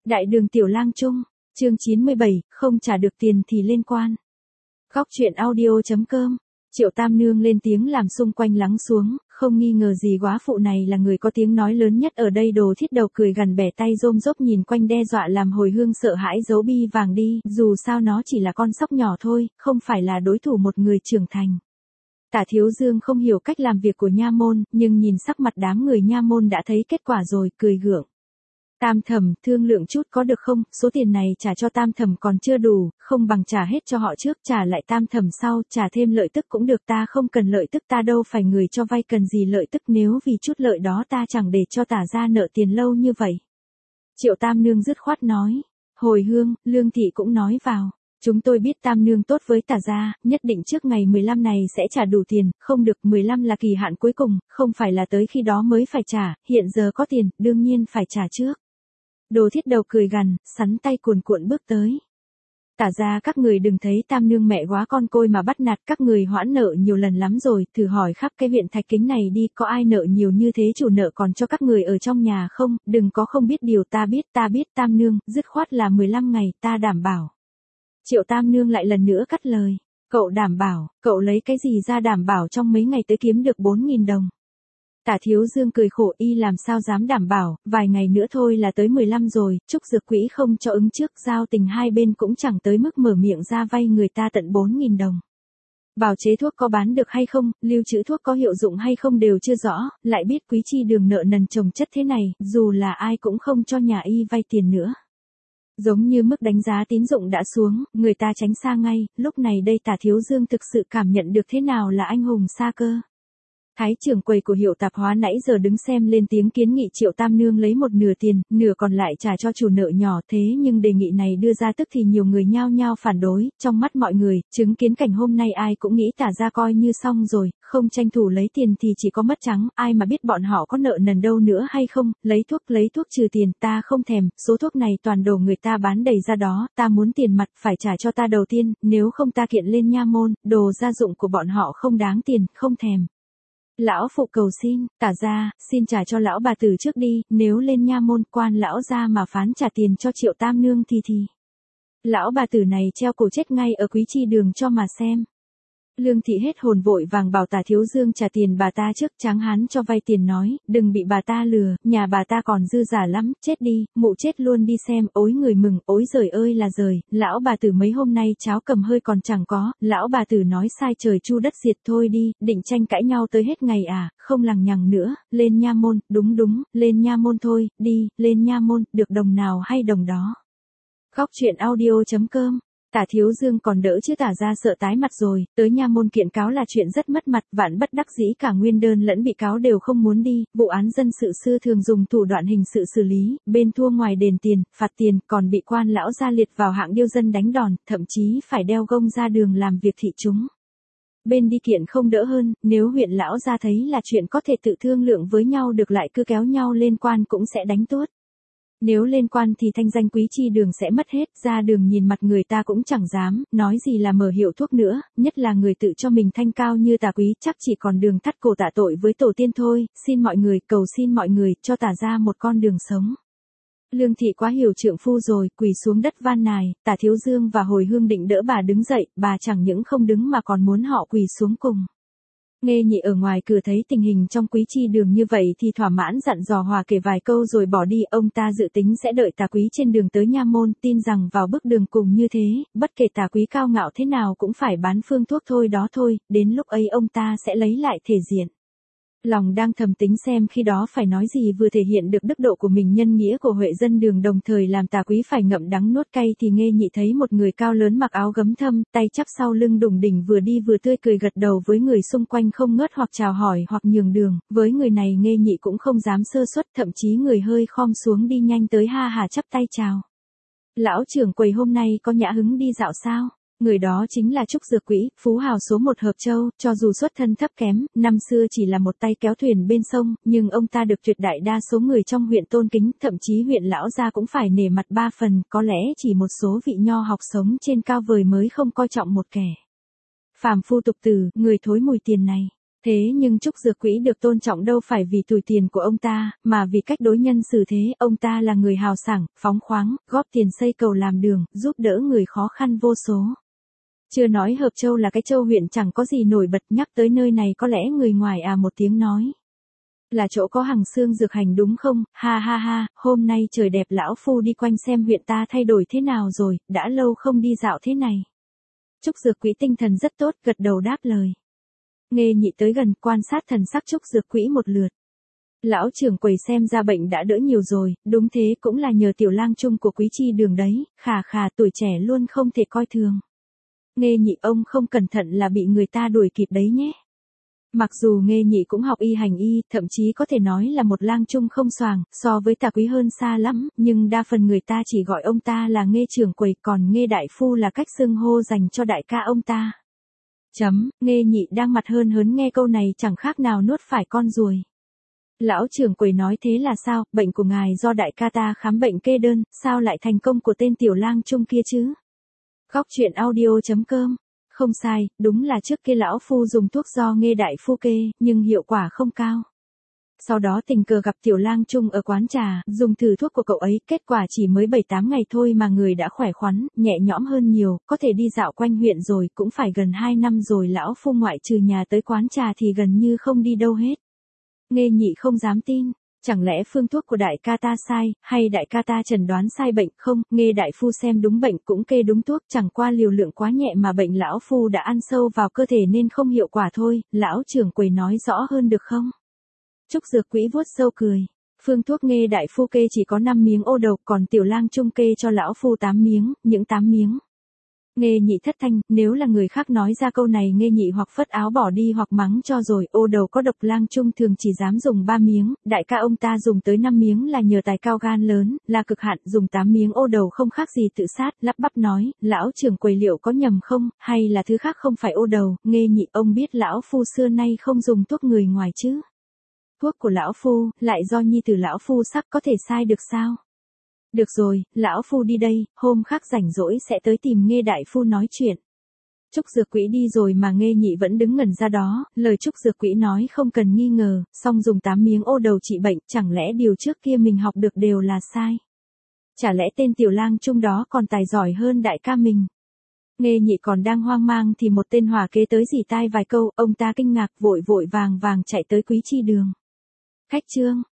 Đại đường Tiểu Lang Trung, chương 97, không trả được tiền thì lên quan. Góc truyện audio.com. Triệu Tam Nương lên tiếng làm xung quanh lắng xuống, không nghi ngờ gì góa phụ này là người có tiếng nói lớn nhất ở đây. Đồ Thiết Đầu cười gằn bẻ tay rôm rốp nhìn quanh đe dọa làm Hồi Hương sợ hãi giấu bi vàng đi, dù sao nó chỉ là con sóc nhỏ thôi, không phải là đối thủ một người trưởng thành. Tả Thiếu Dương không hiểu cách làm việc của nha môn, nhưng nhìn sắc mặt đám người nha môn đã thấy kết quả rồi, cười gượng. Tam Thẩm, thương lượng chút có được không, số tiền này trả cho Tam Thẩm còn chưa đủ, không bằng trả hết cho họ trước, trả lại Tam Thẩm sau, trả thêm lợi tức cũng được, ta không cần lợi tức, ta đâu phải người cho vay cần gì lợi tức, nếu vì chút lợi đó ta chẳng để cho Tả gia nợ tiền lâu như vậy. Triệu Tam Nương dứt khoát nói. Hồi Hương, Lương Thị cũng nói vào. Chúng tôi biết Tam Nương tốt với Tả gia, nhất định trước ngày 15 này sẽ trả đủ tiền, không được 15 là kỳ hạn cuối cùng, không phải là tới khi đó mới phải trả, hiện giờ có tiền, đương nhiên phải trả trước. Đồ Thiết Đầu cười gằn, sắn tay cuồn cuộn bước tới. Tả ra các người đừng thấy Tam Nương mẹ góa con côi mà bắt nạt, các người hoãn nợ nhiều lần lắm rồi, thử hỏi khắp cái huyện Thạch Kính này đi, có ai nợ nhiều như thế chủ nợ còn cho các người ở trong nhà không, đừng có không biết điều, ta biết Tam Nương, dứt khoát là 15 ngày, ta đảm bảo. Triệu Tam Nương lại lần nữa cắt lời, cậu đảm bảo, cậu lấy cái gì ra đảm bảo trong mấy ngày tới kiếm được 4.000 đồng. Tả Thiếu Dương cười khổ, y làm sao dám đảm bảo, vài ngày nữa thôi là tới 15 rồi, Trúc Dược Quỹ không cho ứng trước, giao tình hai bên cũng chẳng tới mức mở miệng ra vay người ta tận 4.000 đồng. Bào chế thuốc có bán được hay không, lưu trữ thuốc có hiệu dụng hay không đều chưa rõ, lại biết Quý Chi Đường nợ nần chồng chất thế này, dù là ai cũng không cho nhà y vay tiền nữa. Giống như mức đánh giá tín dụng đã xuống, người ta tránh xa ngay, lúc này đây Tả Thiếu Dương thực sự cảm nhận được thế nào là anh hùng xa cơ. Thái trưởng quầy của hiệu tạp hóa nãy giờ đứng xem lên tiếng kiến nghị Triệu Tam Nương lấy một nửa tiền, nửa còn lại trả cho chủ nợ nhỏ, thế nhưng đề nghị này đưa ra tức thì nhiều người nhao nhao phản đối, trong mắt mọi người, chứng kiến cảnh hôm nay ai cũng nghĩ Tả gia coi như xong rồi, không tranh thủ lấy tiền thì chỉ có mất trắng, ai mà biết bọn họ có nợ nần đâu nữa hay không, lấy thuốc trừ tiền, ta không thèm, số thuốc này toàn đồ người ta bán đầy ra đó, ta muốn tiền mặt phải trả cho ta đầu tiên, nếu không ta kiện lên nha môn, đồ gia dụng của bọn họ không đáng tiền, không thèm. Lão phụ cầu xin, Tả gia, xin trả cho lão bà tử trước đi, nếu lên nha môn quan lão gia mà phán trả tiền cho Triệu Tam Nương thì. Lão bà tử này treo cổ chết ngay ở Quý Chi Đường cho mà xem. Lương Thị hết hồn vội vàng bảo Tả Thiếu Dương trả tiền bà ta trước, Tráng Hán cho vay tiền nói, đừng bị bà ta lừa, nhà bà ta còn dư giả lắm, chết đi, mụ chết luôn đi xem, ối người mừng, ối giời ơi là giời, lão bà tử mấy hôm nay cháo cầm hơi còn chẳng có, lão bà tử nói sai trời chu đất diệt thôi đi, định tranh cãi nhau tới hết ngày à, không lằng nhằng nữa, lên nha môn, đúng, lên nha môn thôi, đi, lên nha môn, được đồng nào hay đồng đó. Góc truyện audio.com. Tả Thiếu Dương còn đỡ chứ Tả gia sợ tái mặt rồi, tới nha môn kiện cáo là chuyện rất mất mặt, vạn bất đắc dĩ cả nguyên đơn lẫn bị cáo đều không muốn đi, vụ án dân sự xưa thường dùng thủ đoạn hình sự xử lý, bên thua ngoài đền tiền, phạt tiền, còn bị quan lão gia liệt vào hạng điêu dân đánh đòn, thậm chí phải đeo gông ra đường làm việc thị chúng. Bên đi kiện không đỡ hơn, nếu huyện lão gia thấy là chuyện có thể tự thương lượng với nhau được lại cứ kéo nhau lên quan cũng sẽ đánh tuốt. Nếu lên quan thì thanh danh Quý Chi Đường sẽ mất hết, ra đường nhìn mặt người ta cũng chẳng dám, nói gì là mở hiệu thuốc nữa, nhất là người tự cho mình thanh cao như Tả Quý, chắc chỉ còn đường thắt cổ tạ tội với tổ tiên thôi, xin mọi người, cầu xin mọi người, cho Tả gia một con đường sống. Lương Thị quá hiểu trượng phu rồi, quỳ xuống đất van nài, Tả Thiếu Dương và Hồi Hương định đỡ bà đứng dậy, bà chẳng những không đứng mà còn muốn họ quỳ xuống cùng. Nghe Nhị ở ngoài cửa thấy tình hình trong Quý Chi Đường như vậy thì thỏa mãn dặn dò hòa kể vài câu rồi bỏ đi, ông ta dự tính sẽ đợi Tả Quý trên đường tới nha môn, tin rằng vào bước đường cùng như thế, bất kể Tả Quý cao ngạo thế nào cũng phải bán phương thuốc thôi đó thôi, đến lúc ấy ông ta sẽ lấy lại thể diện. Lòng đang thầm tính xem khi đó phải nói gì vừa thể hiện được đức độ của mình nhân nghĩa của Huệ dân đường đồng thời làm Tả Quý phải ngậm đắng nuốt cay thì Nghe Nhị thấy một người cao lớn mặc áo gấm thâm, tay chắp sau lưng đủng đỉnh vừa đi vừa tươi cười gật đầu với người xung quanh không ngớt hoặc chào hỏi hoặc nhường đường, với người này Nghe Nhị cũng không dám sơ suất, thậm chí người hơi khom xuống đi nhanh tới ha hà chắp tay chào. Lão trưởng quầy hôm nay có nhã hứng đi dạo sao? Người đó chính là Trúc Dược Quỹ, phú hào số 1 Hợp Châu, cho dù xuất thân thấp kém, năm xưa chỉ là một tay kéo thuyền bên sông, nhưng ông ta được tuyệt đại đa số người trong huyện tôn kính, thậm chí huyện lão gia cũng phải nể mặt 3 phần, có lẽ chỉ một số vị nho học sống trên cao vời mới không coi trọng một kẻ phàm phu tục tử, người thối mùi tiền này. Thế nhưng Trúc Dược Quỹ được tôn trọng đâu phải vì tuổi tiền của ông ta, mà vì cách đối nhân xử thế. Ông ta là người hào sảng, phóng khoáng, góp tiền xây cầu làm đường, giúp đỡ người khó khăn vô số. Chưa nói Hợp Châu là cái châu huyện chẳng có gì nổi bật, nhắc tới nơi này có lẽ người ngoài một tiếng nói. Là chỗ có Hằng Xương Dược Hành đúng không? Ha ha ha, hôm nay trời đẹp lão phu đi quanh xem huyện ta thay đổi thế nào rồi, đã lâu không đi dạo thế này. Trúc Dược Quỹ tinh thần rất tốt, gật đầu đáp lời. Nghê Nhị tới gần quan sát thần sắc Trúc Dược Quỹ một lượt. Lão trưởng quầy xem ra bệnh đã đỡ nhiều rồi, đúng thế cũng là nhờ tiểu lang chung của Quý Chi Đường đấy, khà khà tuổi trẻ luôn không thể coi thường. Nghê Nhị ông không cẩn thận là bị người ta đuổi kịp đấy nhé. Mặc dù Nghê Nhị cũng học y hành y, thậm chí có thể nói là một lang chung không xoàng, so với Tả Quý hơn xa lắm, nhưng đa phần người ta chỉ gọi ông ta là Nghê trưởng quầy, còn Nghê đại phu là cách xưng hô dành cho đại ca ông ta. Nghê Nhị đang mặt hơn hớn nghe câu này chẳng khác nào nuốt phải con ruồi. Lão trưởng quầy nói thế là sao, bệnh của ngài do đại ca ta khám bệnh kê đơn, sao lại thành công của tên tiểu lang chung kia chứ? Góc truyện audio.com. Không sai, đúng là trước kia lão phu dùng thuốc do Nghê đại phu kê, nhưng hiệu quả không cao. Sau đó tình cờ gặp tiểu lang chung ở quán trà, dùng thử thuốc của cậu ấy, kết quả chỉ mới 7-8 ngày thôi mà người đã khỏe khoắn, nhẹ nhõm hơn nhiều, có thể đi dạo quanh huyện rồi, cũng phải gần 2 năm rồi lão phu ngoại trừ nhà tới quán trà thì gần như không đi đâu hết. Nghê Nhị không dám tin, chẳng lẽ phương thuốc của đại ca ta sai, hay đại ca ta chẩn đoán sai bệnh không? Nghê đại phu xem đúng bệnh cũng kê đúng thuốc, chẳng qua liều lượng quá nhẹ mà bệnh lão phu đã ăn sâu vào cơ thể nên không hiệu quả thôi, lão trưởng quầy nói rõ hơn được không? Trúc Dược Quỹ vuốt râu cười. Phương thuốc Nghê đại phu kê chỉ có 5 miếng ô đầu, còn tiểu lang chung kê cho lão phu 8 miếng, những 8 miếng. Nghê Nhị thất thanh, nếu là người khác nói ra câu này Nghê Nhị hoặc phất áo bỏ đi hoặc mắng cho rồi, ô đầu có độc lang chung thường chỉ dám dùng 3 miếng, đại ca ông ta dùng tới 5 miếng là nhờ tài cao gan lớn, là cực hạn, dùng 8 miếng ô đầu không khác gì tự sát, lắp bắp nói, lão trưởng quầy liệu có nhầm không, hay là thứ khác không phải ô đầu? Nghê Nhị ông biết lão phu xưa nay không dùng thuốc người ngoài chứ. Thuốc của lão phu, lại do nhi tử lão phu sắc có thể sai được sao? Được rồi, lão phu đi đây, hôm khác rảnh rỗi sẽ tới tìm Nghê đại phu nói chuyện. Trúc Dược Quỹ đi rồi mà Nghê Nhị vẫn đứng ngẩn ra đó, lời Trúc Dược Quỹ nói không cần nghi ngờ, song dùng 8 miếng ô đầu trị bệnh, chẳng lẽ điều trước kia mình học được đều là sai? Chả lẽ tên tiểu lang chung đó còn tài giỏi hơn đại ca mình? Nghê Nhị còn đang hoang mang thì một tên hỏa kế tới rỉ tai vài câu, ông ta kinh ngạc vội vàng chạy tới Quý Chi Đường. Khách trương,